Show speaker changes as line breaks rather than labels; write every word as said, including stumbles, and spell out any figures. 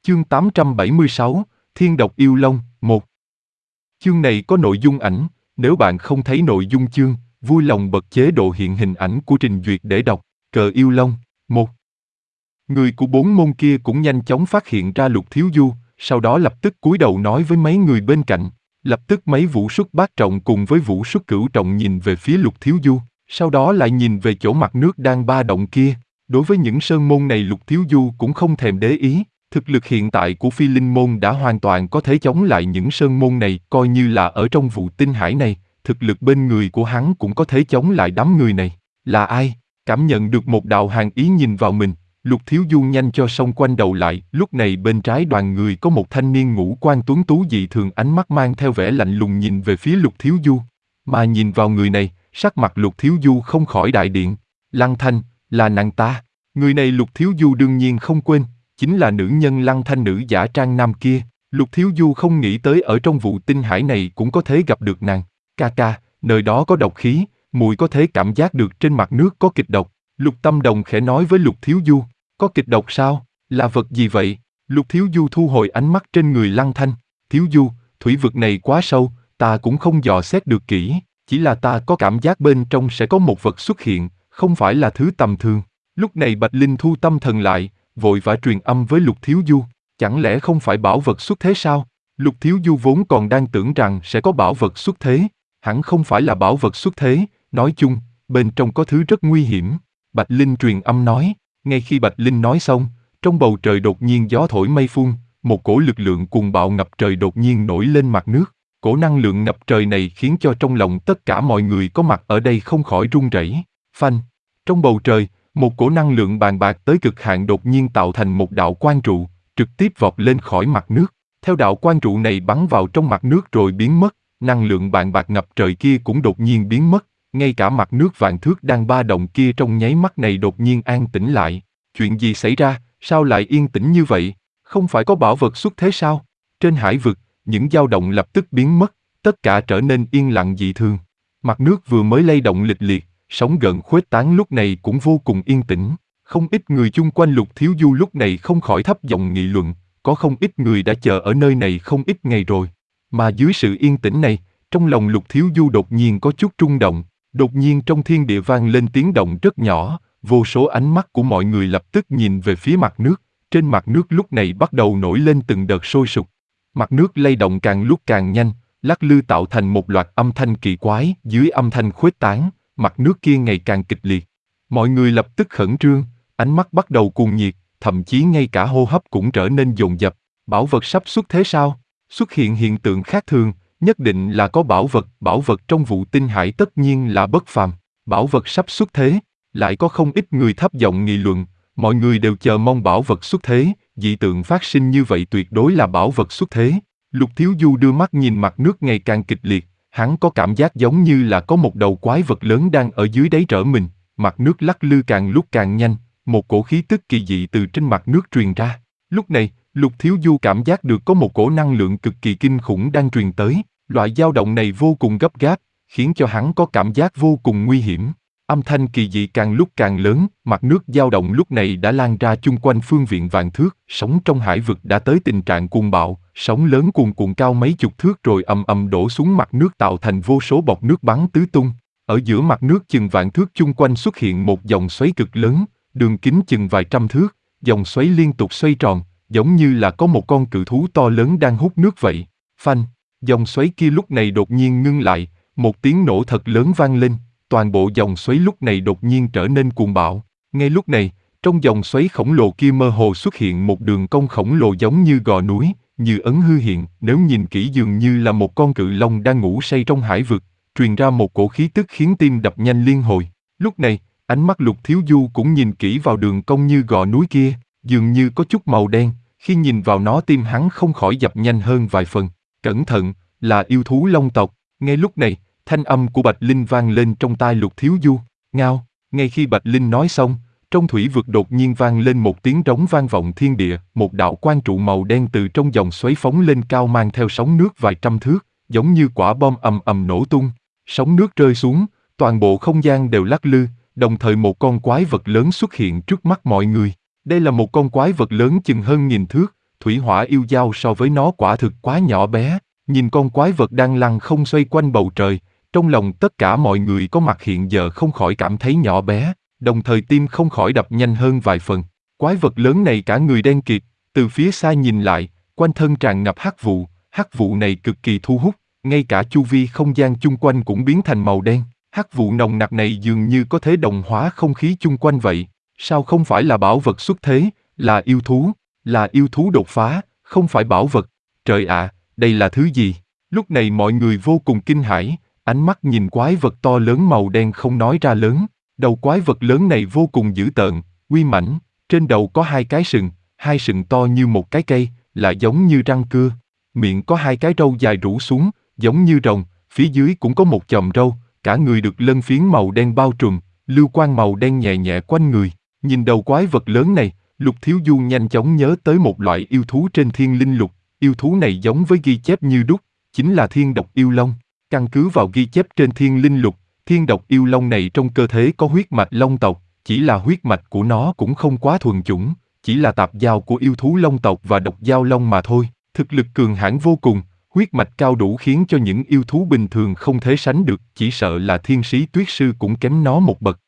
Chương tám trăm bảy mươi sáu, Thiên độc yêu long, một. Chương này có nội dung ảnh, nếu bạn không thấy nội dung chương, vui lòng bật chế độ hiện hình ảnh của trình duyệt để đọc. Cờ yêu long, một. Người của bốn môn kia cũng nhanh chóng phát hiện ra Lục Thiếu Du, sau đó lập tức cúi đầu nói với mấy người bên cạnh. Lập tức mấy vũ xuất bát trọng cùng với vũ xuất cửu trọng nhìn về phía Lục Thiếu Du, sau đó lại nhìn về chỗ mặt nước đang ba động kia. Đối với những sơn môn này Lục Thiếu Du cũng không thèm để ý. Thực lực hiện tại của Phi Linh môn đã hoàn toàn có thể chống lại những sơn môn này, coi như là ở trong vụ tinh hải này, thực lực bên người của hắn cũng có thể chống lại đám người này. Là ai? Cảm nhận được một đạo hàn ý nhìn vào mình, Lục Thiếu Du nhanh cho xông quanh đầu lại, lúc này bên trái đoàn người có một thanh niên ngũ quan tuấn tú dị thường, ánh mắt mang theo vẻ lạnh lùng nhìn về phía Lục Thiếu Du. Mà nhìn vào người này, sắc mặt Lục Thiếu Du không khỏi đại điện. Lăng Thanh, là nàng ta. Người này Lục Thiếu Du đương nhiên không quên, chính là nữ nhân Lăng Thanh nữ giả trang nam kia. Lục Thiếu Du không nghĩ tới ở trong vụ tinh hải này cũng có thể gặp được nàng. Ca ca, nơi đó có độc khí, muội có thể cảm giác được trên mặt nước có kịch độc. Lục Tâm Đồng khẽ nói với Lục Thiếu Du. Có kịch độc sao? Là vật gì vậy? Lục Thiếu Du thu hồi ánh mắt trên người Lăng Thanh. Thiếu Du, thủy vực này quá sâu, ta cũng không dò xét được kỹ, chỉ là ta có cảm giác bên trong sẽ có một vật xuất hiện, không phải là thứ tầm thường. Lúc này Bạch Linh thu tâm thần lại, vội vã truyền âm với Lục Thiếu Du. Chẳng lẽ không phải bảo vật xuất thế sao? Lục Thiếu Du vốn còn đang tưởng rằng sẽ có bảo vật xuất thế. Hẳn không phải là bảo vật xuất thế, nói chung, bên trong có thứ rất nguy hiểm. Bạch Linh truyền âm nói. Ngay khi Bạch Linh nói xong, trong bầu trời đột nhiên gió thổi mây phun, một cổ lực lượng cuồng bạo ngập trời đột nhiên nổi lên mặt nước. Cổ năng lượng ngập trời này khiến cho trong lòng tất cả mọi người có mặt ở đây không khỏi run rẩy. Phanh! Trong bầu trời, một cổ năng lượng bàn bạc tới cực hạn đột nhiên tạo thành một đạo quang trụ, trực tiếp vọt lên khỏi mặt nước. Theo đạo quang trụ này bắn vào trong mặt nước rồi biến mất, năng lượng bàn bạc ngập trời kia cũng đột nhiên biến mất. Ngay cả mặt nước vạn thước đang ba động kia trong nháy mắt này đột nhiên an tĩnh lại. Chuyện gì xảy ra, sao lại yên tĩnh như vậy? Không phải có bảo vật xuất thế sao? Trên hải vực, những dao động lập tức biến mất, tất cả trở nên yên lặng dị thường. Mặt nước vừa mới lay động lịch liệt, sóng gợn khuếch tán lúc này cũng vô cùng yên tĩnh. Không ít người chung quanh Lục Thiếu Du lúc này không khỏi thấp giọng nghị luận, có không ít người đã chờ ở nơi này không ít ngày rồi. Mà dưới sự yên tĩnh này, trong lòng Lục Thiếu Du đột nhiên có chút rung động. Đột nhiên trong thiên địa vang lên tiếng động rất nhỏ, vô số ánh mắt của mọi người lập tức nhìn về phía mặt nước, trên mặt nước lúc này bắt đầu nổi lên từng đợt sôi sục. Mặt nước lay động càng lúc càng nhanh, lắc lư tạo thành một loạt âm thanh kỳ quái, dưới âm thanh khuếch tán, mặt nước kia ngày càng kịch liệt. Mọi người lập tức khẩn trương, ánh mắt bắt đầu cuồng nhiệt, thậm chí ngay cả hô hấp cũng trở nên dồn dập. Bảo vật sắp xuất thế sao? Xuất hiện hiện tượng khác thường. Nhất định là có bảo vật, bảo vật trong vụ tinh hải tất nhiên là bất phàm. Bảo vật sắp xuất thế, lại có không ít người thấp giọng nghị luận, mọi người đều chờ mong bảo vật xuất thế, dị tượng phát sinh như vậy tuyệt đối là bảo vật xuất thế. Lục Thiếu Du đưa mắt nhìn mặt nước ngày càng kịch liệt, hắn có cảm giác giống như là có một đầu quái vật lớn đang ở dưới đáy trở mình, mặt nước lắc lư càng lúc càng nhanh, một cổ khí tức kỳ dị từ trên mặt nước truyền ra. Lúc này, Lục Thiếu Du cảm giác được có một cổ năng lượng cực kỳ kinh khủng đang truyền tới. Loại dao động này vô cùng gấp gáp, khiến cho hắn có cảm giác vô cùng nguy hiểm. Âm thanh kỳ dị càng lúc càng lớn, mặt nước dao động lúc này đã lan ra chung quanh phương viện vạn thước, sóng trong hải vực đã tới tình trạng cuồng bạo, sóng lớn cuồn cuộn cao mấy chục thước rồi ầm ầm đổ xuống mặt nước tạo thành vô số bọt nước bắn tứ tung. Ở giữa mặt nước chừng vạn thước chung quanh xuất hiện một dòng xoáy cực lớn, đường kính chừng vài trăm thước, dòng xoáy liên tục xoay tròn, giống như là có một con cự thú to lớn đang hút nước vậy. Phanh! Dòng xoáy kia lúc này đột nhiên ngưng lại, một tiếng nổ thật lớn vang lên, toàn bộ dòng xoáy lúc này đột nhiên trở nên cuồng bạo. Ngay lúc này, trong dòng xoáy khổng lồ kia mơ hồ xuất hiện một đường cong khổng lồ giống như gò núi, như ấn hư hiện, nếu nhìn kỹ dường như là một con cự long đang ngủ say trong hải vực, truyền ra một cổ khí tức khiến tim đập nhanh liên hồi. Lúc này, ánh mắt Lục Thiếu Du cũng nhìn kỹ vào đường cong như gò núi kia, dường như có chút màu đen, khi nhìn vào nó tim hắn không khỏi dập nhanh hơn vài phần. Cẩn thận, là yêu thú long tộc. Ngay lúc này, thanh âm của Bạch Linh vang lên trong tai Lục Thiếu Du. Ngao! Ngay khi Bạch Linh nói xong, trong thủy vực đột nhiên vang lên một tiếng rống vang vọng thiên địa, một đạo quang trụ màu đen từ trong dòng xoáy phóng lên cao mang theo sóng nước vài trăm thước, giống như quả bom ầm ầm nổ tung. Sóng nước rơi xuống, toàn bộ không gian đều lắc lư, đồng thời một con quái vật lớn xuất hiện trước mắt mọi người. Đây là một con quái vật lớn chừng hơn nghìn thước, thủy hỏa yêu dao so với nó quả thực quá nhỏ bé. Nhìn con quái vật đang lăn không xoay quanh bầu trời, trong lòng tất cả mọi người có mặt hiện giờ không khỏi cảm thấy nhỏ bé, đồng thời tim không khỏi đập nhanh hơn vài phần. Quái vật lớn này cả người đen kịt, từ phía xa nhìn lại, quanh thân tràn ngập hắc vụ, hắc vụ này cực kỳ thu hút, ngay cả chu vi không gian chung quanh cũng biến thành màu đen. Hắc vụ nồng nặc này dường như có thể đồng hóa không khí chung quanh vậy. Sao không phải là bảo vật xuất thế, là yêu thú, là yêu thú đột phá, không phải bảo vật. Trời ạ, đây là thứ gì? Lúc này mọi người vô cùng kinh hãi, ánh mắt nhìn quái vật to lớn màu đen không nói ra lớn. Đầu quái vật lớn này vô cùng dữ tợn, uy mãnh, trên đầu có hai cái sừng, hai sừng to như một cái cây, lại giống như răng cưa. Miệng có hai cái râu dài rủ xuống, giống như rồng, phía dưới cũng có một chòm râu, cả người được lân phiến màu đen bao trùm, lưu quang màu đen nhẹ nhẹ quanh người. Nhìn đầu quái vật lớn này, Lục Thiếu Du nhanh chóng nhớ tới một loại yêu thú trên thiên linh lục, yêu thú này giống với ghi chép như đúc, chính là thiên độc yêu long. Căn cứ vào ghi chép trên thiên linh lục, thiên độc yêu long này trong cơ thể có huyết mạch long tộc, chỉ là huyết mạch của nó cũng không quá thuần chủng, chỉ là tạp giao của yêu thú long tộc và độc giao long mà thôi. Thực lực cường hãn vô cùng, huyết mạch cao đủ khiến cho những yêu thú bình thường không thể sánh được, chỉ sợ là thiên sĩ tuyết sư cũng kém nó một bậc.